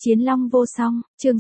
Chiến Long vô song, chương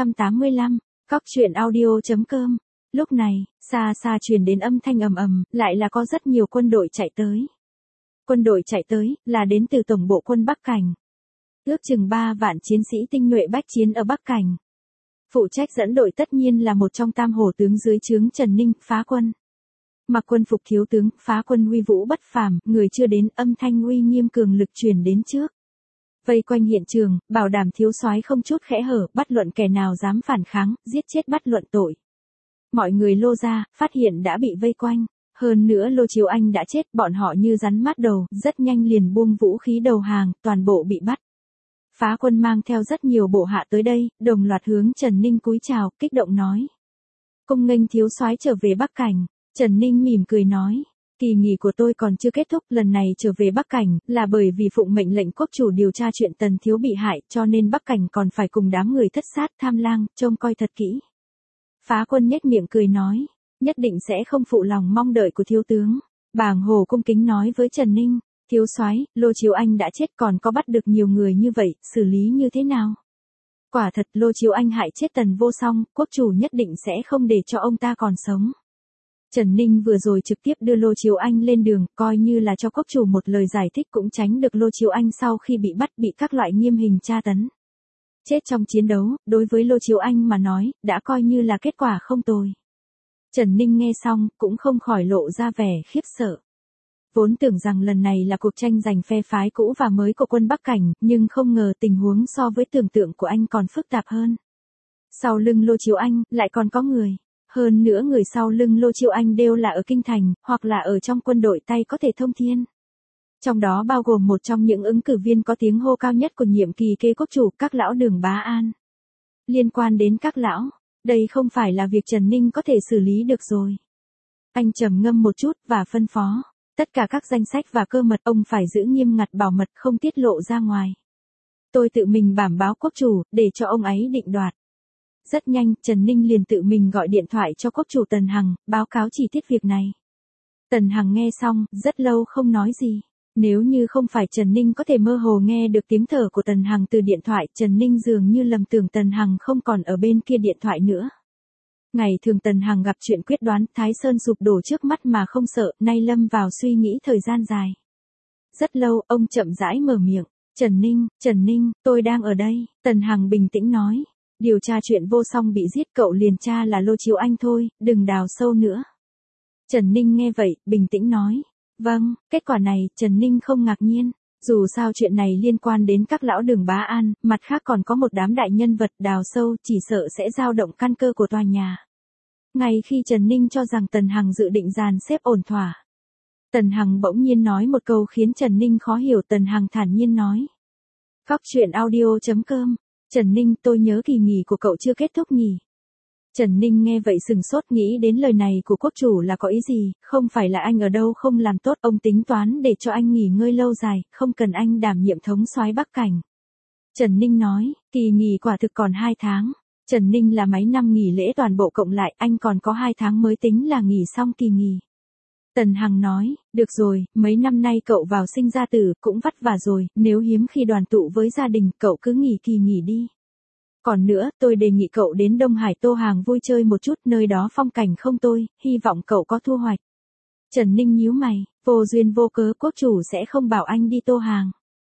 685, cóc truyện audio.com. Lúc này, xa xa truyền đến âm thanh ầm ầm, lại là có rất nhiều quân đội chạy tới. Quân đội chạy tới, là đến từ tổng bộ quân Bắc Cảnh. Ước chừng 3 vạn chiến sĩ tinh nhuệ bách chiến ở Bắc Cảnh. Phụ trách dẫn đội tất nhiên là một trong tam hổ tướng dưới trướng Trần Ninh, Phá Quân. Mặc quân phục thiếu tướng, Phá Quân uy vũ bất phàm, người chưa đến, âm thanh uy nghiêm cường lực truyền đến trước. Vây quanh hiện trường, bảo đảm thiếu soái không chút khẽ hở, bắt luận kẻ nào dám phản kháng, giết chết bắt luận tội. Mọi người lô ra, phát hiện đã bị vây quanh. Hơn nữa Lô Chiếu Anh đã chết, bọn họ như rắn mát đầu, rất nhanh liền buông vũ khí đầu hàng, toàn bộ bị bắt. Phá Quân mang theo rất nhiều bộ hạ tới đây, đồng loạt hướng Trần Ninh cúi chào, kích động nói. Cung nghênh thiếu soái trở về Bắc Cảnh. Trần Ninh mỉm cười nói. Kỳ nghỉ của tôi còn chưa kết thúc, lần này trở về Bắc Cảnh, là bởi vì phụng mệnh lệnh quốc chủ điều tra chuyện Tần Thiếu bị hại, cho nên Bắc Cảnh còn phải cùng đám người thất sát tham lang, trông coi thật kỹ. Phá Quân nhếch miệng cười nói, nhất định sẽ không phụ lòng mong đợi của thiếu tướng. Bàng Hồ cung kính nói với Trần Ninh, thiếu soái, Lô Chiếu Anh đã chết còn có bắt được nhiều người như vậy, xử lý như thế nào? Quả thật Lô Chiếu Anh hại chết Tần Vô Song, quốc chủ nhất định sẽ không để cho ông ta còn sống. Trần Ninh vừa rồi trực tiếp đưa Lô Chiếu Anh lên đường, coi như là cho quốc chủ một lời giải thích cũng tránh được Lô Chiếu Anh sau khi bị bắt bị các loại nghiêm hình tra tấn. Chết trong chiến đấu, đối với Lô Chiếu Anh mà nói, đã coi như là kết quả không tồi. Trần Ninh nghe xong, cũng không khỏi lộ ra vẻ khiếp sợ. Vốn tưởng rằng lần này là cuộc tranh giành phe phái cũ và mới của quân Bắc Cảnh, nhưng không ngờ tình huống so với tưởng tượng của anh còn phức tạp hơn. Sau lưng Lô Chiếu Anh, lại còn có người. Hơn nữa người sau lưng Lô Chiếu Anh đều là ở kinh thành, hoặc là ở trong quân đội tay có thể thông thiên. Trong đó bao gồm một trong những ứng cử viên có tiếng hô cao nhất của nhiệm kỳ kế quốc chủ, các lão Đường Bá An. Liên quan đến các lão, đây không phải là việc Trần Ninh có thể xử lý được rồi. Anh trầm ngâm một chút và phân phó, tất cả các danh sách và cơ mật ông phải giữ nghiêm ngặt bảo mật không tiết lộ ra ngoài. Tôi tự mình bảm báo quốc chủ, để cho ông ấy định đoạt. Rất nhanh, Trần Ninh liền tự mình gọi điện thoại cho quốc chủ Tần Hằng, báo cáo chi tiết việc này. Tần Hằng nghe xong, rất lâu không nói gì. Nếu như không phải Trần Ninh có thể mơ hồ nghe được tiếng thở của Tần Hằng từ điện thoại, Trần Ninh dường như lầm tưởng Tần Hằng không còn ở bên kia điện thoại nữa. Ngày thường Tần Hằng gặp chuyện quyết đoán, Thái Sơn sụp đổ trước mắt mà không sợ, nay lâm vào suy nghĩ thời gian dài. Rất lâu, ông chậm rãi mở miệng. Trần Ninh, tôi đang ở đây. Tần Hằng bình tĩnh nói. Điều tra chuyện Vô Song bị giết, cậu liền tra là Lô Chiếu Anh thôi, đừng đào sâu nữa. Trần Ninh nghe vậy, bình tĩnh nói. Vâng, kết quả này, Trần Ninh không ngạc nhiên. Dù sao chuyện này liên quan đến các lão Đường Bá An, mặt khác còn có một đám đại nhân vật, đào sâu chỉ sợ sẽ dao động căn cơ của tòa nhà. Ngay khi Trần Ninh cho rằng Tần Hằng dự định dàn xếp ổn thỏa, Tần Hằng bỗng nhiên nói một câu khiến Trần Ninh khó hiểu. Tần Hằng thản nhiên nói. Cóc truyện audio.com. Trần Ninh, tôi nhớ kỳ nghỉ của cậu chưa kết thúc nhỉ? Trần Ninh nghe vậy sừng sốt, nghĩ đến lời này của quốc chủ là có ý gì, không phải là anh ở đâu không làm tốt, ông tính toán để cho anh nghỉ ngơi lâu dài, không cần anh đảm nhiệm thống soái Bắc Cảnh. Trần Ninh nói, kỳ nghỉ quả thực còn 2 tháng. Trần Ninh là mấy năm nghỉ lễ toàn bộ cộng lại, anh còn có 2 tháng mới tính là nghỉ xong kỳ nghỉ. Tần Hằng nói, được rồi, mấy năm nay cậu vào sinh ra tử, cũng vất vả rồi, nếu hiếm khi đoàn tụ với gia đình, cậu cứ nghỉ kỳ nghỉ đi. Còn nữa, tôi đề nghị cậu đến Đông Hải Tô Hàng vui chơi một chút, nơi đó phong cảnh không tồi, hy vọng cậu có thu hoạch. Trần Ninh nhíu mày, vô duyên vô cớ quốc chủ sẽ không bảo anh đi Tô Hàng.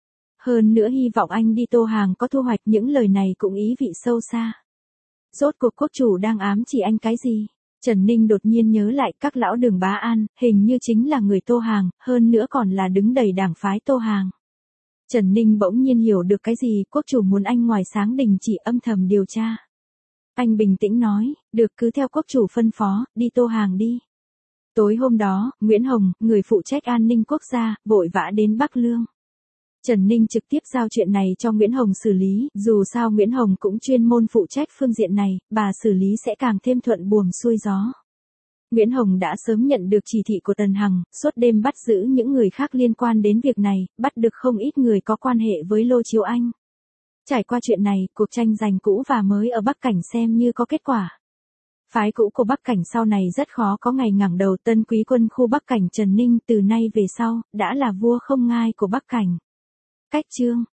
Hơn nữa hy vọng anh đi Tô Hàng có thu hoạch, những lời này cũng ý vị sâu xa. Rốt cuộc quốc chủ đang ám chỉ anh cái gì? Trần Ninh đột nhiên nhớ lại các lão Đường Bá An, hình như chính là người Tô Hàng, hơn nữa còn là đứng đầy đảng phái Tô Hàng. Trần Ninh bỗng nhiên hiểu được cái gì, quốc chủ muốn anh ngoài sáng đình chỉ âm thầm điều tra. Anh bình tĩnh nói, được, cứ theo quốc chủ phân phó, đi Tô Hàng đi. Tối hôm đó, Nguyễn Hồng, người phụ trách an ninh quốc gia, vội vã đến Bắc Lương. Trần Ninh trực tiếp giao chuyện này cho Nguyễn Hồng xử lý, dù sao Nguyễn Hồng cũng chuyên môn phụ trách phương diện này, bà xử lý sẽ càng thêm thuận buồm xuôi gió. Nguyễn Hồng đã sớm nhận được chỉ thị của Tần Hằng, suốt đêm bắt giữ những người khác liên quan đến việc này, bắt được không ít người có quan hệ với Lô Chiếu Anh. Trải qua chuyện này, cuộc tranh giành cũ và mới ở Bắc Cảnh xem như có kết quả. Phái cũ của Bắc Cảnh sau này rất khó có ngày ngẩng đầu. Tân quý quân khu Bắc Cảnh Trần Ninh từ nay về sau, đã là vua không ngai của Bắc Cảnh. Cách chương